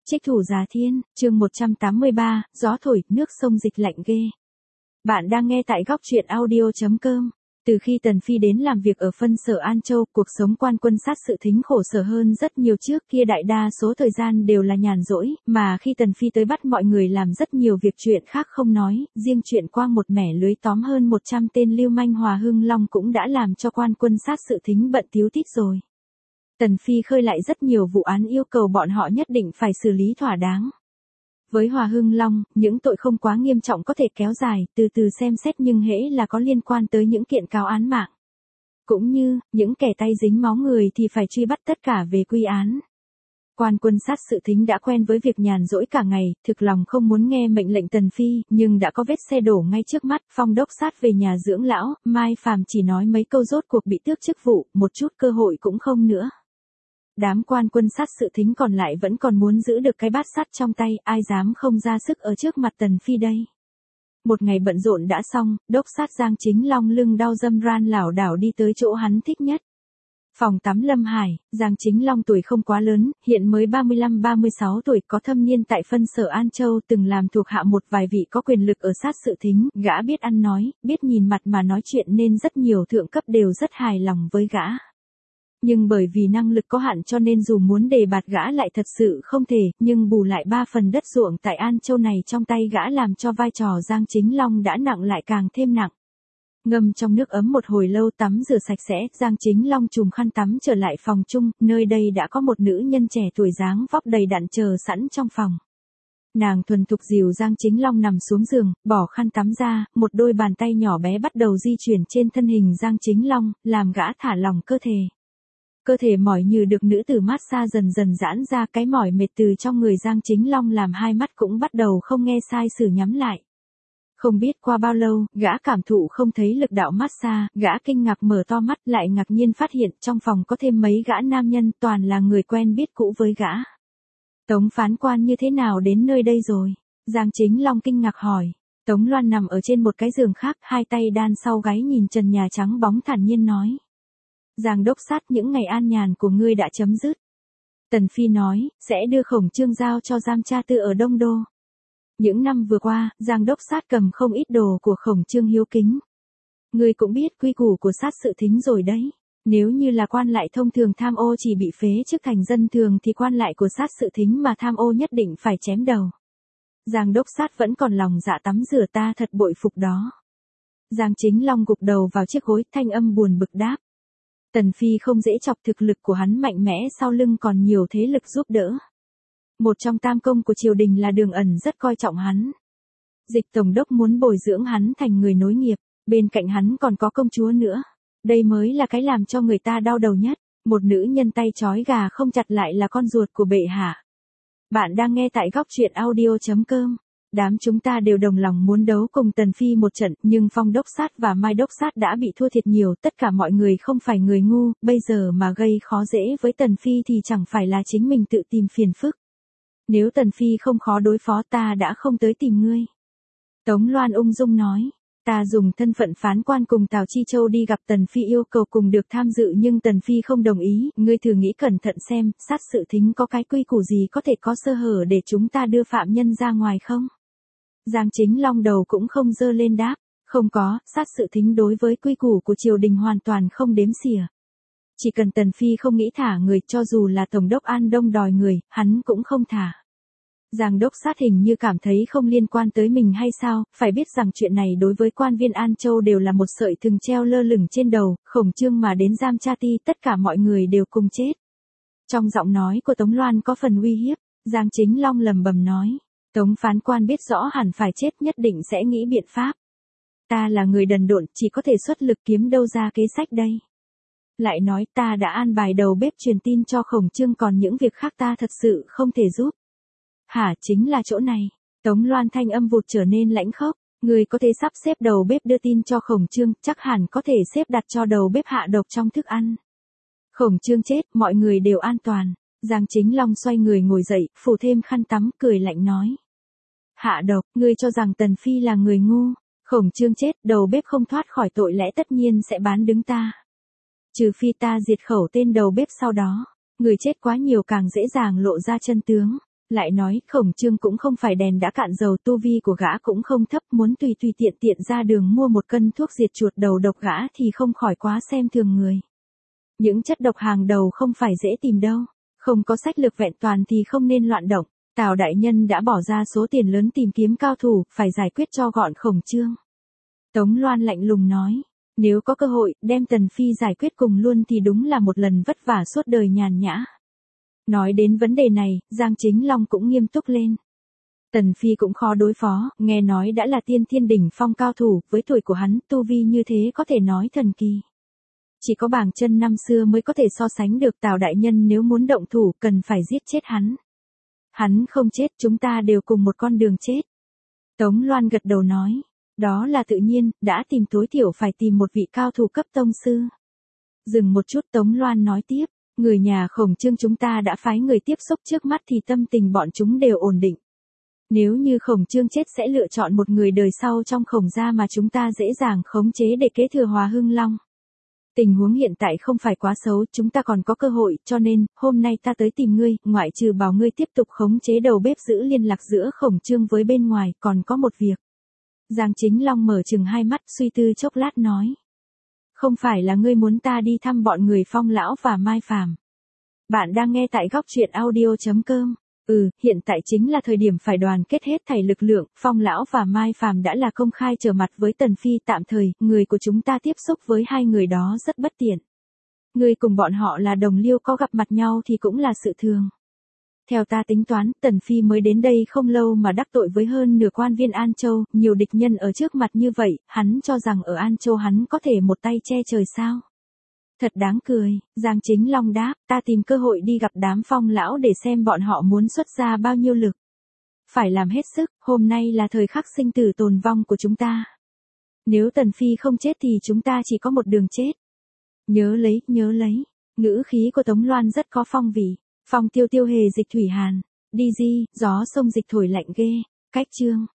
Trích thủ Giá Thiên, chương 183, gió thổi, nước sông dịch lạnh ghê. Bạn đang nghe tại góc truyện audio.com. Từ khi Tần Phi đến làm việc ở phân sở An Châu, cuộc sống quan quân sát sự thính khổ sở hơn rất nhiều, trước kia đại đa số thời gian đều là nhàn rỗi, mà khi Tần Phi tới bắt mọi người làm rất nhiều việc chuyện khác không nói, riêng chuyện quang một mẻ lưới tóm hơn 100 tên lưu manh Hòa Hưng Long cũng đã làm cho quan quân sát sự thính bận tíu tít rồi. Tần Phi khơi lại rất nhiều vụ án yêu cầu bọn họ nhất định phải xử lý thỏa đáng. Với Hòa Hưng Long, những tội không quá nghiêm trọng có thể kéo dài, từ từ xem xét, nhưng hễ là có liên quan tới những kiện cáo án mạng. Cũng như, những kẻ tay dính máu người thì phải truy bắt tất cả về quy án. Quan quân sát sự thính đã quen với việc nhàn rỗi cả ngày, thực lòng không muốn nghe mệnh lệnh Tần Phi, nhưng đã có vết xe đổ ngay trước mắt, Phong đốc sát về nhà dưỡng lão, Mai Phàm chỉ nói mấy câu rốt cuộc bị tước chức vụ, một chút cơ hội cũng không nữa. Đám quan quân sát sự thính còn lại vẫn còn muốn giữ được cái bát sắt trong tay, ai dám không ra sức ở trước mặt Tần Phi đây. Một ngày bận rộn đã xong, đốc sát Giang Chính Long lưng đau dâm ran lảo đảo đi tới chỗ hắn thích nhất. Phòng tắm Lâm Hải. Giang Chính Long tuổi không quá lớn, hiện mới 35-36 tuổi, có thâm niên tại phân sở An Châu, từng làm thuộc hạ một vài vị có quyền lực ở sát sự thính, gã biết ăn nói, biết nhìn mặt mà nói chuyện nên rất nhiều thượng cấp đều rất hài lòng với gã. Nhưng bởi vì năng lực có hạn cho nên dù muốn đề bạt gã lại thật sự không thể, nhưng bù lại 3 phần đất ruộng tại An Châu này trong tay gã làm cho vai trò Giang Chính Long đã nặng lại càng thêm nặng. Ngâm trong nước ấm một hồi lâu, tắm rửa sạch sẽ, Giang Chính Long trùm khăn tắm trở lại phòng chung, nơi đây đã có một nữ nhân trẻ tuổi dáng vóc đầy đặn chờ sẵn trong phòng. Nàng thuần thục dìu Giang Chính Long nằm xuống giường, bỏ khăn tắm ra, một đôi bàn tay nhỏ bé bắt đầu di chuyển trên thân hình Giang Chính Long, làm gã thả lỏng cơ thể. Cơ thể mỏi như được nữ tử mát xa dần dần giãn ra, cái mỏi mệt từ trong người Giang Chính Long làm hai mắt cũng bắt đầu không nghe sai sử nhắm lại. Không biết qua bao lâu, gã cảm thụ không thấy lực đạo mát xa, gã kinh ngạc mở to mắt, lại ngạc nhiên phát hiện trong phòng có thêm mấy gã nam nhân, toàn là người quen biết cũ với gã. Tống phán quan như thế nào đến nơi đây rồi? Giang Chính Long kinh ngạc hỏi. Tống Loan nằm ở trên một cái giường khác, hai tay đan sau gáy nhìn trần nhà trắng bóng thản nhiên nói. Giang đốc sát, những ngày an nhàn của ngươi đã chấm dứt. Tần Phi nói, sẽ đưa Khổng Trương giao cho giam cha tư ở Đông Đô. Những năm vừa qua, Giang đốc sát cầm không ít đồ của Khổng Trương hiếu kính. Ngươi cũng biết quy củ của sát sự thính rồi đấy. Nếu như là quan lại thông thường tham ô chỉ bị phế chức thành dân thường thì quan lại của sát sự thính mà tham ô nhất định phải chém đầu. Giang đốc sát vẫn còn lòng dạ tắm rửa, ta thật bội phục đó. Giang Chính Long gục đầu vào chiếc gối, thanh âm buồn bực đáp. Tần Phi không dễ chọc, thực lực của hắn mạnh mẽ, sau lưng còn nhiều thế lực giúp đỡ. Một trong tam công của triều đình là Đường Ẩn rất coi trọng hắn. Dịch tổng đốc muốn bồi dưỡng hắn thành người nối nghiệp, bên cạnh hắn còn có công chúa nữa. Đây mới là cái làm cho người ta đau đầu nhất, một nữ nhân tay trói gà không chặt lại là con ruột của bệ hạ. Bạn đang nghe tại góc truyện audio.com. Đám chúng ta đều đồng lòng muốn đấu cùng Tần Phi một trận, nhưng Phong đốc sát và Mai đốc sát đã bị thua thiệt nhiều, tất cả mọi người không phải người ngu, bây giờ mà gây khó dễ với Tần Phi thì chẳng phải là chính mình tự tìm phiền phức. Nếu Tần Phi không khó đối phó ta đã không tới tìm ngươi. Tống Loan ung dung nói, ta dùng thân phận phán quan cùng Tào Chi Châu đi gặp Tần Phi yêu cầu cùng được tham dự nhưng Tần Phi không đồng ý, ngươi thử nghĩ cẩn thận xem, sát sự thính có cái quy củ gì có thể có sơ hở để chúng ta đưa phạm nhân ra ngoài không? Giang Chính Long đầu cũng không dơ lên đáp, không có, sát sự thính đối với quy củ của triều đình hoàn toàn không đếm xỉa. Chỉ cần Tần Phi không nghĩ thả người, cho dù là Tổng đốc An Đông đòi người, hắn cũng không thả. Giang đốc sát hình như cảm thấy không liên quan tới mình hay sao, phải biết rằng chuyện này đối với quan viên An Châu đều là một sợi thừng treo lơ lửng trên đầu, Khổng Trương mà đến giam cha ti tất cả mọi người đều cùng chết. Trong giọng nói của Tống Loan có phần uy hiếp, Giang Chính Long lầm bầm nói. Tống phán quan biết rõ hẳn phải chết, nhất định sẽ nghĩ biện pháp. Ta là người đần độn, chỉ có thể xuất lực, kiếm đâu ra kế sách đây. Lại nói ta đã an bài đầu bếp truyền tin cho Khổng Trương, còn những việc khác ta thật sự không thể giúp. Hả, chính là chỗ này. Tống Loan thanh âm vụt trở nên lãnh khốc. Người có thể sắp xếp đầu bếp đưa tin cho Khổng Trương, chắc hẳn có thể xếp đặt cho đầu bếp hạ độc trong thức ăn. Khổng Trương chết, mọi người đều an toàn. Giang Chính Long xoay người ngồi dậy, phủ thêm khăn tắm, cười lạnh nói. Hạ độc, ngươi cho rằng Tần Phi là người ngu. Khổng Trương chết, đầu bếp không thoát khỏi tội lẽ tất nhiên sẽ bán đứng ta. Trừ phi ta diệt khẩu tên đầu bếp sau đó. Người chết quá nhiều càng dễ dàng lộ ra chân tướng. Lại nói, Khổng Trương cũng không phải đèn đã cạn dầu, tu vi của gã cũng không thấp, muốn tùy tùy tiện tiện ra đường mua một cân thuốc diệt chuột đầu độc gã thì không khỏi quá xem thường người. Những chất độc hàng đầu không phải dễ tìm đâu, không có sách lược vẹn toàn thì không nên loạn động. Tào đại nhân đã bỏ ra số tiền lớn tìm kiếm cao thủ, phải giải quyết cho gọn Khổng Trương. Tống Loan lạnh lùng nói, nếu có cơ hội, đem Tần Phi giải quyết cùng luôn thì đúng là một lần vất vả suốt đời nhàn nhã. Nói đến vấn đề này, Giang Chính Long cũng nghiêm túc lên. Tần Phi cũng khó đối phó, nghe nói đã là tiên thiên đỉnh phong cao thủ, với tuổi của hắn, tu vi như thế có thể nói thần kỳ. Chỉ có Bàng Chân năm xưa mới có thể so sánh được. Tào đại nhân nếu muốn động thủ, cần phải giết chết hắn. Hắn không chết, chúng ta đều cùng một con đường chết. Tống Loan gật đầu nói, đó là tự nhiên, đã tìm tối thiểu phải tìm một vị cao thủ cấp tông sư. Dừng một chút, Tống Loan nói tiếp, người nhà Khổng Trương chúng ta đã phái người tiếp xúc, trước mắt thì tâm tình bọn chúng đều ổn định. Nếu như Khổng Trương chết sẽ lựa chọn một người đời sau trong Khổng gia mà chúng ta dễ dàng khống chế để kế thừa Hòa Hưng Long. Tình huống hiện tại không phải quá xấu, chúng ta còn có cơ hội, cho nên, hôm nay ta tới tìm ngươi, ngoại trừ bảo ngươi tiếp tục khống chế đầu bếp giữ liên lạc giữa Khổng Trương với bên ngoài, còn có một việc. Giang Chính Long mở chừng hai mắt, suy tư chốc lát nói. Không phải là ngươi muốn ta đi thăm bọn người Phong lão và Mai Phàm. Bạn đang nghe tại góc truyện audio.com. Hiện tại chính là thời điểm phải đoàn kết hết thảy lực lượng, Phong lão và Mai Phàm đã là công khai trở mặt với Tần Phi, tạm thời, người của chúng ta tiếp xúc với hai người đó rất bất tiện. Ngươi cùng bọn họ là đồng liêu, có gặp mặt nhau thì cũng là sự thường. Theo ta tính toán, Tần Phi mới đến đây không lâu mà đắc tội với hơn nửa quan viên An Châu, nhiều địch nhân ở trước mặt như vậy, hắn cho rằng ở An Châu hắn có thể một tay che trời sao? Thật đáng cười, Giang Chính Long đáp, ta tìm cơ hội đi gặp đám Phong lão để xem bọn họ muốn xuất ra bao nhiêu lực. Phải làm hết sức, hôm nay là thời khắc sinh tử tồn vong của chúng ta. Nếu Tần Phi không chết thì chúng ta chỉ có một đường chết. Nhớ lấy, ngữ khí của Tống Loan rất có phong vị. Phong Tiêu Tiêu hề dịch thủy hàn, đi di, gió sông dịch thổi lạnh ghê, cách chương.